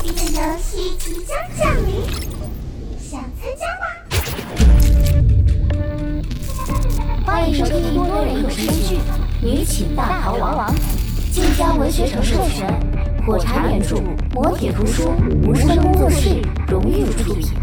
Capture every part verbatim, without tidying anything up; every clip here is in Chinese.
这个游戏即将降临，想参加吗？ 欢迎收听多人有声剧《女寝大逃亡》，晋江文学城授权，火柴原著，磨铁图书，无声工作室荣誉出品。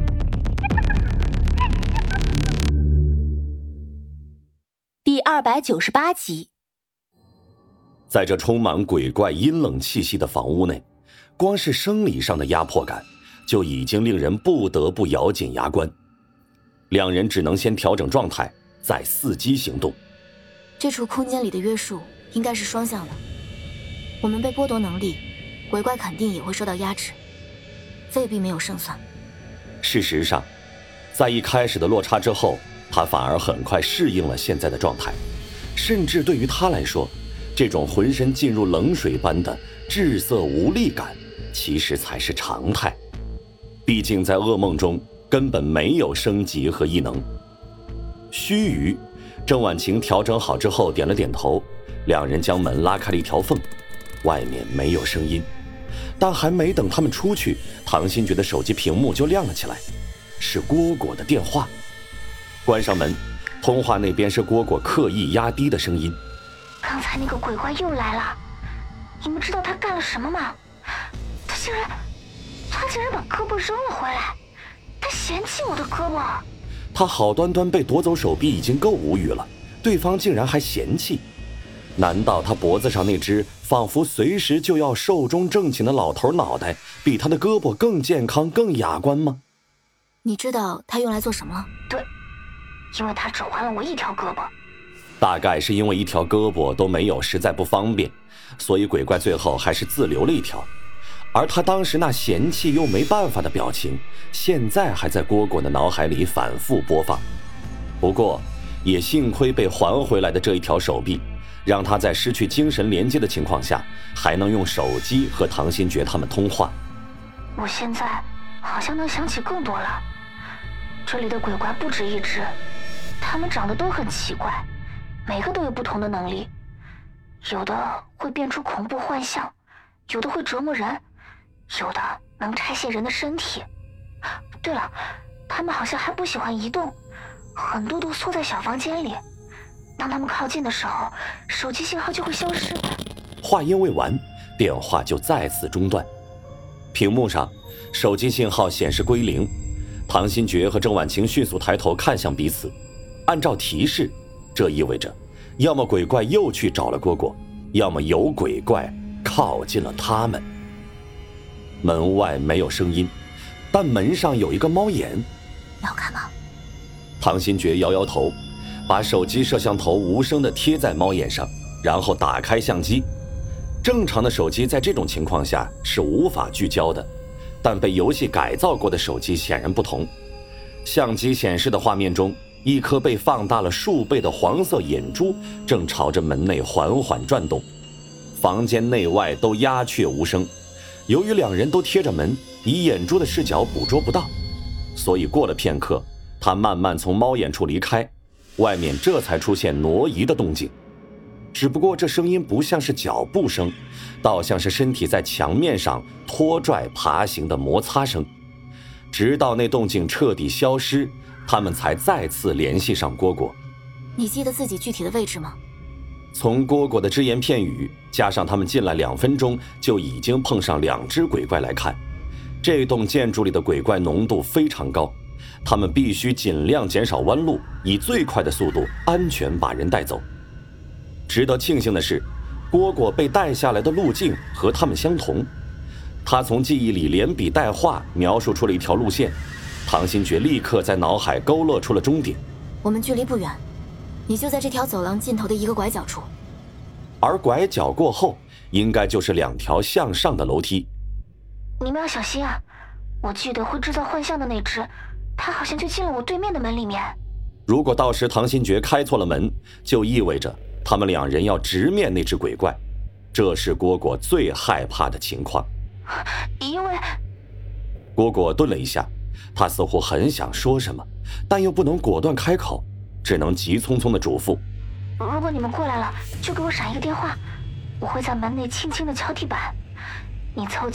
第二百九十八集。 在这充满鬼怪阴冷气息的房屋内，光是生理上的压迫感就已经令人不得不咬紧牙关。两人只能先调整状态，再伺机行动。 这处空间里的约束应该是双向的，我们被剥夺能力，鬼怪肯定也会受到压制，未必没有胜算。 事实上，在一开始的落差之后，他反而很快适应了现在的状态，甚至对于他来说，这种浑身浸入冷水般的滞涩无力感其实才是常态。毕竟在噩梦中根本没有升级和异能。须臾，郑婉晴调整好之后点了点头，两人将门拉开了一条缝，外面没有声音。但还没等他们出去，唐新觉的手机屏幕就亮了起来，是蝈蝈的电话。关上门，通话那边是蝈蝈刻意压低的声音。 刚才那个鬼怪又来了，你们知道他干了什么吗？他竟然，他竟然把胳膊扔了回来，他嫌弃我的胳膊。 他好端端被夺走手臂已经够无语了，对方竟然还嫌弃。难道他脖子上那只仿佛随时就要寿终正寝的老头脑袋比他的胳膊更健康更雅观吗？ 你知道他用来做什么？ 对，因为他只还了我一条胳膊。 大概是因为一条胳膊都没有，实在不方便，所以鬼怪最后还是自留了一条。而他当时那嫌弃又没办法的表情，现在还在蝈蝈的脑海里反复播放。不过也幸亏被还回来的这一条手臂，让他在失去精神连接的情况下，还能用手机和唐新觉他们通话。 我现在好像能想起更多了。这里的鬼怪不止一只，他们长得都很奇怪，每个都有不同的能力，有的会变出恐怖幻象，有的会折磨人，有的能拆卸人的身体。对了，他们好像还不喜欢移动，很多都缩在小房间里，当他们靠近的时候，手机信号就会消失。 话音未完，电话就再次中断，屏幕上手机信号显示归零。唐新觉和郑婉晴迅速抬头看向彼此，按照提示，这意味着要么鬼怪又去找了蝈蝈，要么有鬼怪靠近了他们。门外没有声音，但门上有一个猫眼。 要看吗？ 唐新觉摇摇头，把手机摄像头无声地贴在猫眼上，然后打开相机。正常的手机在这种情况下是无法聚焦的，但被游戏改造过的手机显然不同。相机显示的画面中，一颗被放大了数倍的黄色眼珠正朝着门内缓缓转动。房间内外都鸦雀无声，由于两人都贴着门，以眼珠的视角捕捉不到，所以过了片刻，他慢慢从猫眼处离开，外面这才出现挪移的动静。只不过这声音不像是脚步声，倒像是身体在墙面上拖拽爬行的摩擦声。直到那动静彻底消失，他们才再次联系上蝈蝈。 你记得自己具体的位置吗？ 从蝈蝈的只言片语加上他们进来两分钟就已经碰上两只鬼怪来看，这栋建筑里的鬼怪浓度非常高，他们必须尽量减少弯路，以最快的速度安全把人带走。值得庆幸的是，蝈蝈被带下来的路径和他们相同，他从记忆里连笔带画描述出了一条路线，唐新觉立刻在脑海勾勒出了终点。 我们距离不远，你就在这条走廊尽头的一个拐角处。 而拐角过后，应该就是两条向上的楼梯。 你们要小心啊！我记得会制造幻象的那只，他好像就进了我对面的门里面。 如果到时唐新觉开错了门，就意味着他们两人要直面那只鬼怪，这是蝈蝈最害怕的情况。 因为蝈蝈顿了一下，他似乎很想说什么，但又不能果断开口，只能急匆匆地嘱咐： 如果你们过来了，就给我闪一个电话，我会在门内轻轻地敲地板，你凑近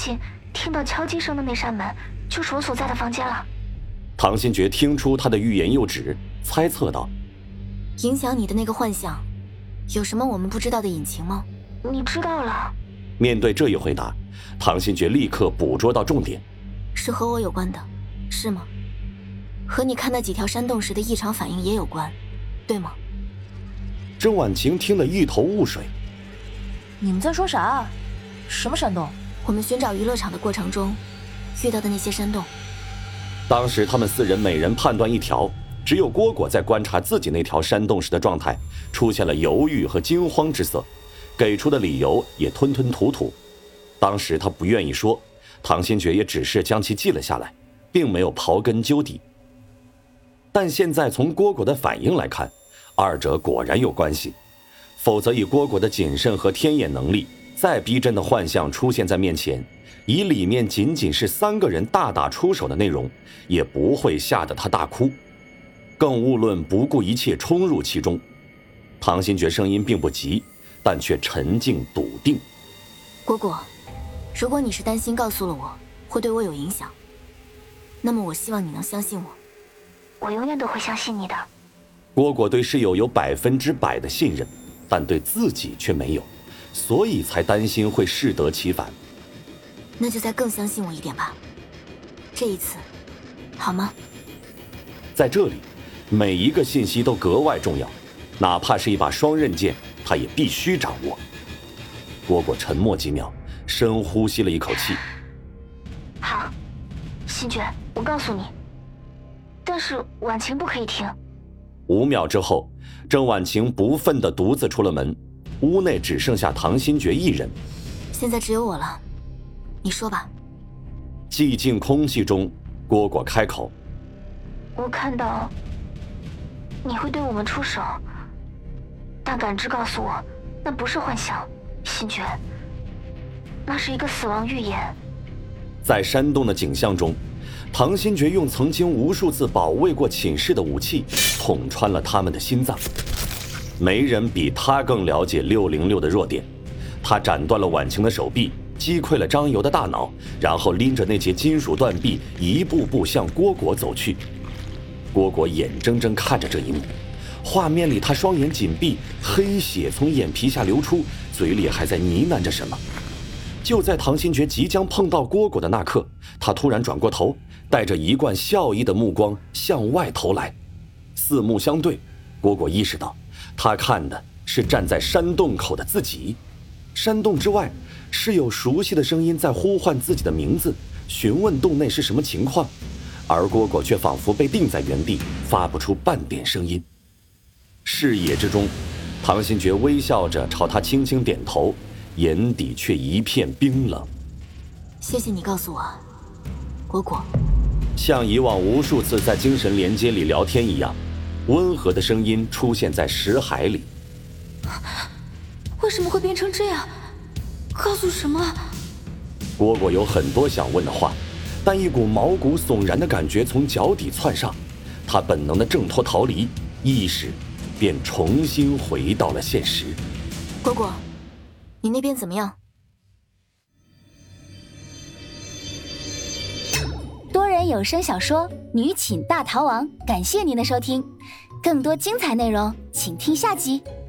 听到敲击声的那扇门就是我所在的房间了。 唐新觉听出他的欲言又止，猜测道： 影响你的那个幻象，有什么我们不知道的隐情吗？ 你知道了。 面对这一回答，唐新觉立刻捕捉到重点。 是和我有关的，是吗？和你看那几条山洞时的异常反应也有关，对吗？ 郑婉晴听得一头雾水。 你们在说啥啊？什么山洞？ 我们寻找娱乐场的过程中遇到的那些山洞。 当时他们四人每人判断一条，只有蝈蝈在观察自己那条山洞时的状态出现了犹豫和惊慌之色，给出的理由也吞吞吐吐。当时他不愿意说，唐新觉也只是将其记了下来，并没有刨根究底。但现在从蝈蝈的反应来看，二者果然有关系，否则以蝈蝈的谨慎和天眼能力，再逼真的幻象出现在面前，以里面仅仅是三个人大打出手的内容，也不会吓得他大哭，更勿论不顾一切冲入其中。唐新觉声音并不急，但却沉静笃定。 蝈蝈，如果你是担心告诉了我会对我有影响，那么我希望你能相信我。 我永远都会相信你的。 蝈蝈对室友有百分之百的信任，但对自己却没有，所以才担心会适得其反。 那就再更相信我一点吧，这一次，好吗？ 在这里，每一个信息都格外重要，哪怕是一把双刃剑，他也必须掌握。蝈蝈沉默几秒，深呼吸了一口气。 好，新觉，我告诉你，但是婉晴不可以听。 五秒之后，郑婉晴不忿地独自出了门，屋内只剩下唐新觉一人。 现在只有我了，你说吧。 寂静空气中，蝈蝈开口： 我看到你会对我们出手，但感知告诉我，那不是幻想，新觉，那是一个死亡预言。 在山洞的景象中，唐新觉用曾经无数次保卫过寝室的武器捅穿了他们的心脏。没人比他更了解六零六的弱点，他斩断了婉晴的手臂，击溃了张游的大脑，然后拎着那截金属断臂一步步向蝈蝈走去。蝈蝈眼睁睁看着这一幕，画面里他双眼紧闭，黑血从眼皮下流出，嘴里还在呢喃着什么。就在唐新觉即将碰到蝈蝈的那刻，他突然转过头，带着一贯笑意的目光向外投来。四目相对，蝈蝈意识到他看的是站在山洞口的自己。山洞之外，是有熟悉的声音在呼唤自己的名字，询问洞内是什么情况，而蝈蝈却仿佛被定在原地，发不出半点声音。视野之中，唐新觉微笑着朝他轻轻点头，眼底却一片冰冷。 谢谢你告诉我，蝈蝈。 像以往无数次在精神连接里聊天一样，温和的声音出现在识海里。 为什么会变成这样？告诉什么？ 蝈蝈有很多想问的话，但一股毛骨悚然的感觉从脚底窜上，他本能的挣脱逃离，意识便重新回到了现实。 蝈蝈，你那边怎么样？ 多人有声小说《女寝大逃亡》，感谢您的收听，更多精彩内容请听下集。